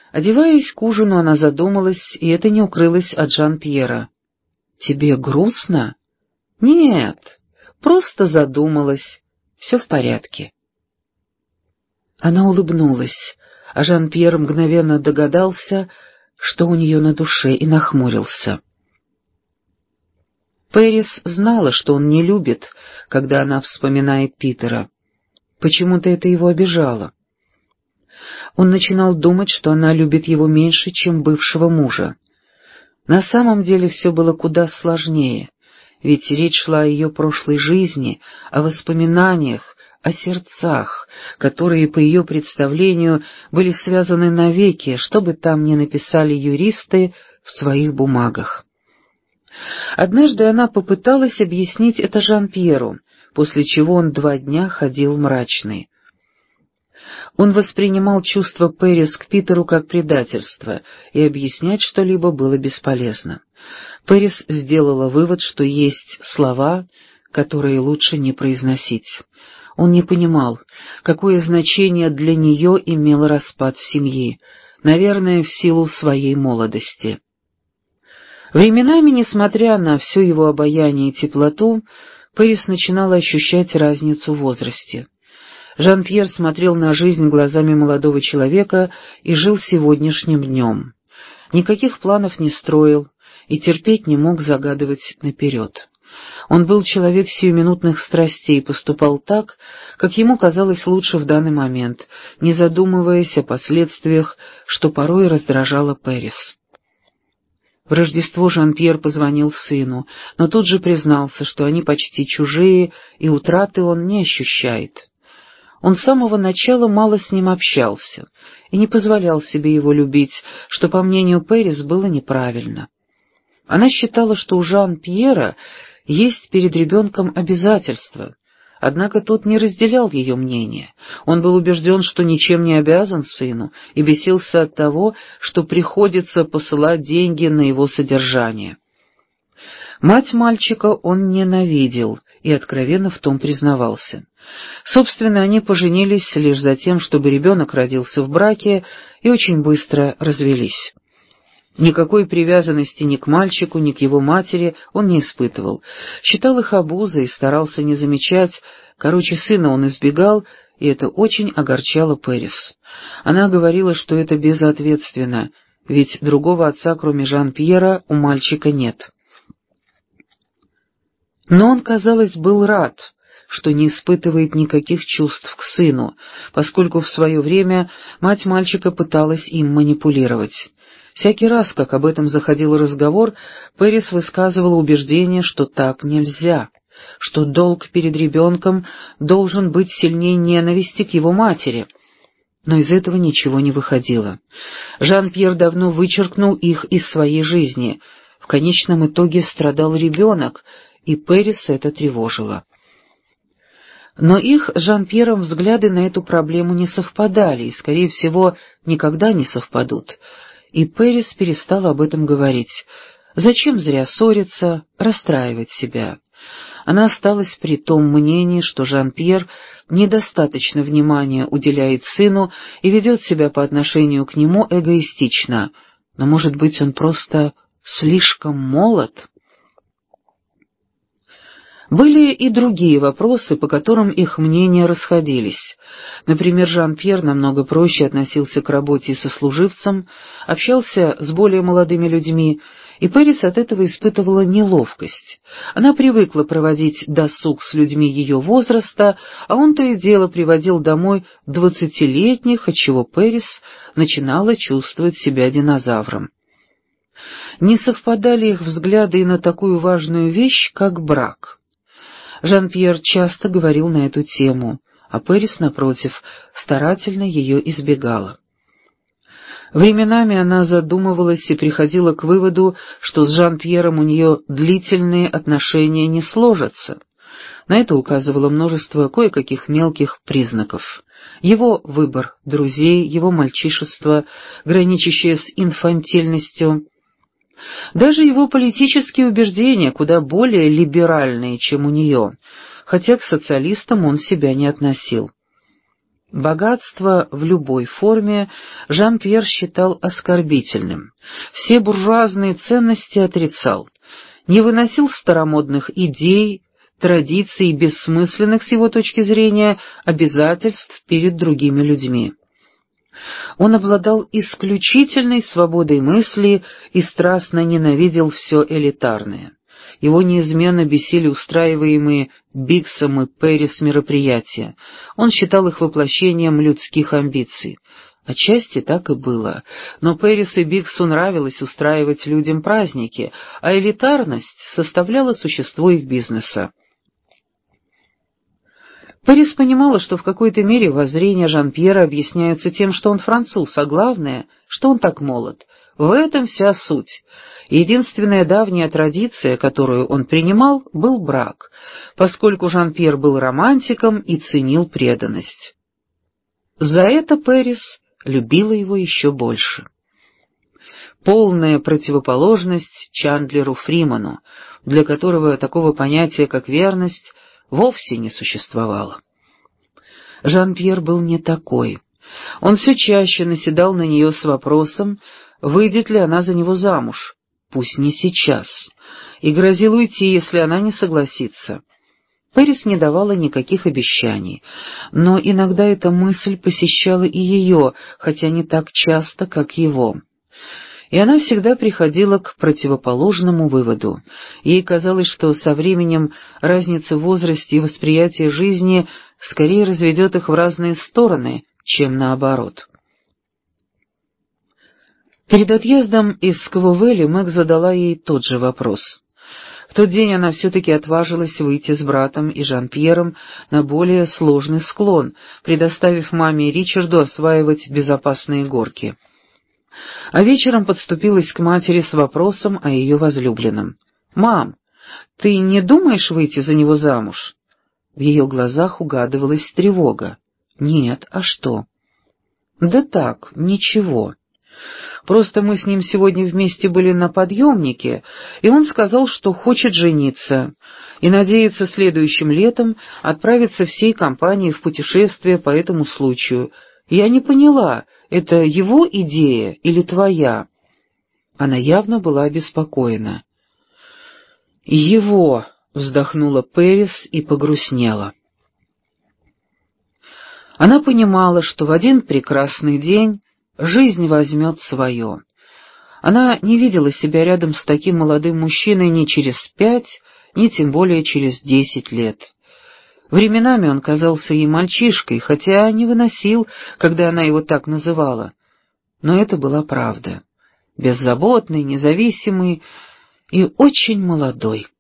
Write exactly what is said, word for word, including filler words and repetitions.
Одеваясь к ужину, она задумалась, и это не укрылось от Жан-Пьера. «Тебе грустно?» «Нет, просто задумалась. Все в порядке». Она улыбнулась, а Жан-Пьер мгновенно догадался, что у нее на душе, и нахмурился. Пэрис знала, что он не любит, когда она вспоминает Питера. Почему-то это его обижало. Он начинал думать, что она любит его меньше, чем бывшего мужа. На самом деле все было куда сложнее, ведь речь шла о ее прошлой жизни, о воспоминаниях, о сердцах, которые, по ее представлению, были связаны навеки, что бы там ни написали юристы в своих бумагах. Однажды она попыталась объяснить это Жан-Пьеру, после чего он два дня ходил мрачный. Он воспринимал чувство Пэрис к Питеру как предательство, и объяснять что-либо было бесполезно. Пэрис сделала вывод, что есть слова, которые лучше не произносить. Он не понимал, какое значение для нее имел распад семьи, наверное, в силу своей молодости. Временами, несмотря на все его обаяние и теплоту, Пэрис начинала ощущать разницу в возрасте. Жан-Пьер смотрел на жизнь глазами молодого человека и жил сегодняшним днем. Никаких планов не строил и терпеть не мог загадывать наперед. Он был человек сиюминутных страстей и поступал так, как ему казалось лучше в данный момент, не задумываясь о последствиях, что порой раздражало Пэрис. В Рождество Жан-Пьер позвонил сыну, но тут же признался, что они почти чужие, и утраты он не ощущает. Он с самого начала мало с ним общался и не позволял себе его любить, что, по мнению Пэрис, было неправильно. Она считала, что у Жан-Пьера есть перед ребенком обязательства, однако тот не разделял ее мнение. Он был убежден, что ничем не обязан сыну, и бесился от того, что приходится посылать деньги на его содержание. Мать мальчика он ненавидел и откровенно в том признавался. Собственно, они поженились лишь за тем, чтобы ребенок родился в браке, и очень быстро развелись. Никакой привязанности ни к мальчику, ни к его матери он не испытывал. Считал их обузой и старался не замечать. Короче, сына он избегал, и это очень огорчало Пэрис. Она говорила, что это безответственно, ведь другого отца, кроме Жан-Пьера, у мальчика нет. Но он, казалось, был рад, что не испытывает никаких чувств к сыну, поскольку в свое время мать мальчика пыталась им манипулировать. Всякий раз, как об этом заходил разговор, Пэрис высказывала убеждение, что так нельзя, что долг перед ребенком должен быть сильнее ненависти к его матери. Но из этого ничего не выходило. Жан-Пьер давно вычеркнул их из своей жизни. В конечном итоге страдал ребенок, и Пэрис это тревожило. Но их с Жан-Пьером взгляды на эту проблему не совпадали и, скорее всего, никогда не совпадут. И Пэрис перестала об этом говорить. Зачем зря ссориться, расстраивать себя? Она осталась при том мнении, что Жан-Пьер недостаточно внимания уделяет сыну и ведет себя по отношению к нему эгоистично. Но, может быть, он просто слишком молод? Были и другие вопросы, по которым их мнения расходились. Например, Жан-Пьер намного проще относился к работе и сослуживцам, общался с более молодыми людьми, и Пэрис от этого испытывала неловкость. Она привыкла проводить досуг с людьми ее возраста, а он то и дело приводил домой двадцатилетних, отчего Пэрис начинала чувствовать себя динозавром. Не совпадали их взгляды и на такую важную вещь, как брак. Жан-Пьер часто говорил на эту тему, а Пэрис, напротив, старательно ее избегала. Временами она задумывалась и приходила к выводу, что с Жан-Пьером у нее длительные отношения не сложатся. На это указывало множество кое-каких мелких признаков. Его выбор друзей, его мальчишество, граничащее с инфантильностью, даже его политические убеждения куда более либеральные, чем у нее, хотя к социалистам он себя не относил. Богатство в любой форме Жан-Пьер считал оскорбительным, все буржуазные ценности отрицал, не выносил старомодных идей, традиций и бессмысленных, с его точки зрения, обязательств перед другими людьми. Он обладал исключительной свободой мысли и страстно ненавидел все элитарное. Его неизменно бесили устраиваемые Биксом и Пэрис мероприятия. Он считал их воплощением людских амбиций. Отчасти так и было, но Пэрис и Биксу нравилось устраивать людям праздники, а элитарность составляла существо их бизнеса. Пэрис понимала, что в какой-то мере воззрения Жан-Пьера объясняются тем, что он француз, а главное, что он так молод. В этом вся суть. Единственная давняя традиция, которую он принимал, был брак, поскольку Жан-Пьер был романтиком и ценил преданность. За это Пэрис любила его еще больше. Полная противоположность Чандлеру Фриману, для которого такого понятия, как верность, вовсе не существовало. Жан-Пьер был не такой. Он все чаще наседал на нее с вопросом, выйдет ли она за него замуж, пусть не сейчас, и грозил уйти, если она не согласится. Пэрис не давала никаких обещаний, но иногда эта мысль посещала и ее, хотя не так часто, как его. И она всегда приходила к противоположному выводу. Ей казалось, что со временем разница в возрасте и восприятии жизни скорее разведет их в разные стороны, чем наоборот. Перед отъездом из Сквовели Мэг задала ей тот же вопрос. В тот день она все-таки отважилась выйти с братом и Жан-Пьером на более сложный склон, предоставив маме и Ричарду осваивать безопасные горки. А вечером подступилась к матери с вопросом о ее возлюбленном. «Мам, ты не думаешь выйти за него замуж?» В ее глазах угадывалась тревога. «Нет, а что?» «Да так, ничего. Просто мы с ним сегодня вместе были на подъемнике, и он сказал, что хочет жениться, и надеется следующим летом отправиться всей компанией в путешествие по этому случаю. Я не поняла, это его идея или твоя?» Она явно была обеспокоена. «Его», — вздохнула Пэрис и погрустнела. Она понимала, что в один прекрасный день жизнь возьмет свое. Она не видела себя рядом с таким молодым мужчиной ни через пять, ни тем более через десять лет. Временами он казался ей мальчишкой, хотя не выносил, когда она его так называла. Но это была правда. Беззаботный, независимый и очень молодой.